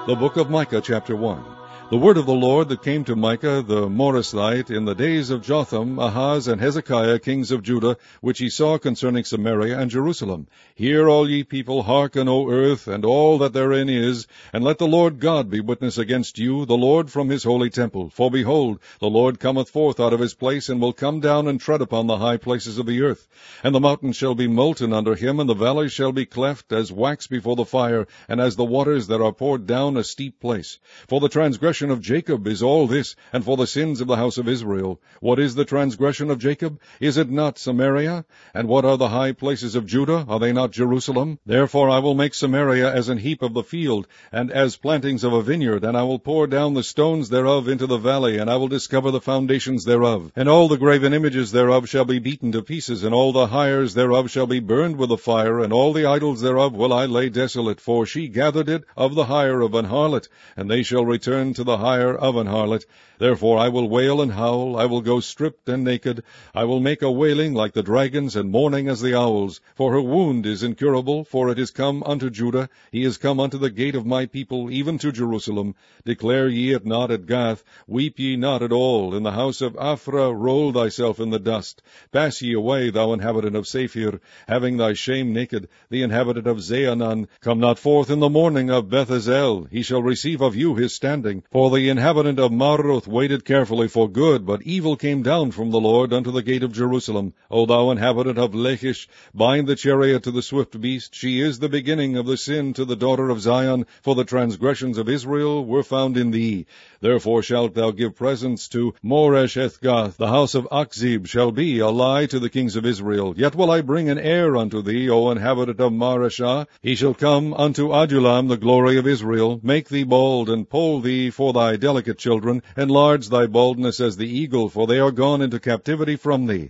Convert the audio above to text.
The book of Micah, chapter 1. The word of the Lord that came to Micah the Morasthite in the days of Jotham, Ahaz, and Hezekiah, kings of Judah, which he saw concerning Samaria and Jerusalem. Hear, all ye people, hearken, O earth, and all that therein is, and let the Lord God be witness against you, the Lord from his holy temple. For behold, the Lord cometh forth out of his place, and will come down and tread upon the high places of the earth. And the mountains shall be molten under him, and the valleys shall be cleft as wax before the fire, and as the waters that are poured down a steep place. For the transgression of Jacob is all this, and for the sins of the house of Israel. What is the transgression of Jacob? Is it not Samaria? And what are the high places of Judah? Are they not Jerusalem? Therefore I will make Samaria as an heap of the field, and as plantings of a vineyard, and I will pour down the stones thereof into the valley, and I will discover the foundations thereof. And all the graven images thereof shall be beaten to pieces, and all the hires thereof shall be burned with the fire, and all the idols thereof will I lay desolate, for she gathered it of the hire of an harlot, and they shall return to the hire of an harlot. Therefore I will wail and howl, I will go stripped and naked, I will make a wailing like the dragons, and mourning as the owls. For her wound is incurable, for it is come unto Judah, he is come unto the gate of my people, even to Jerusalem. Declare ye it not at Gath, weep ye not at all. In the house of Aphrah roll thyself in the dust. Pass ye away, thou inhabitant of Saphir, having thy shame naked, the inhabitant of Zaanan. Come not forth in the morning of Beth-ezel, he shall receive of you his standing. For the inhabitant of Maroth waited carefully for good, but evil came down from the Lord unto the gate of Jerusalem. O thou inhabitant of Lachish, bind the chariot to the swift beast. She is the beginning of the sin to the daughter of Zion, for the transgressions of Israel were found in thee. Therefore shalt thou give presents to Moresheth-gath. The house of Achzib shall be a lie to the kings of Israel. Yet will I bring an heir unto thee, O inhabitant of Mareshah. He shall come unto Adullam, the glory of Israel. Make thee bald, and poll thee for thy delicate children. Enlarge thy baldness as the eagle, for they are gone into captivity from thee.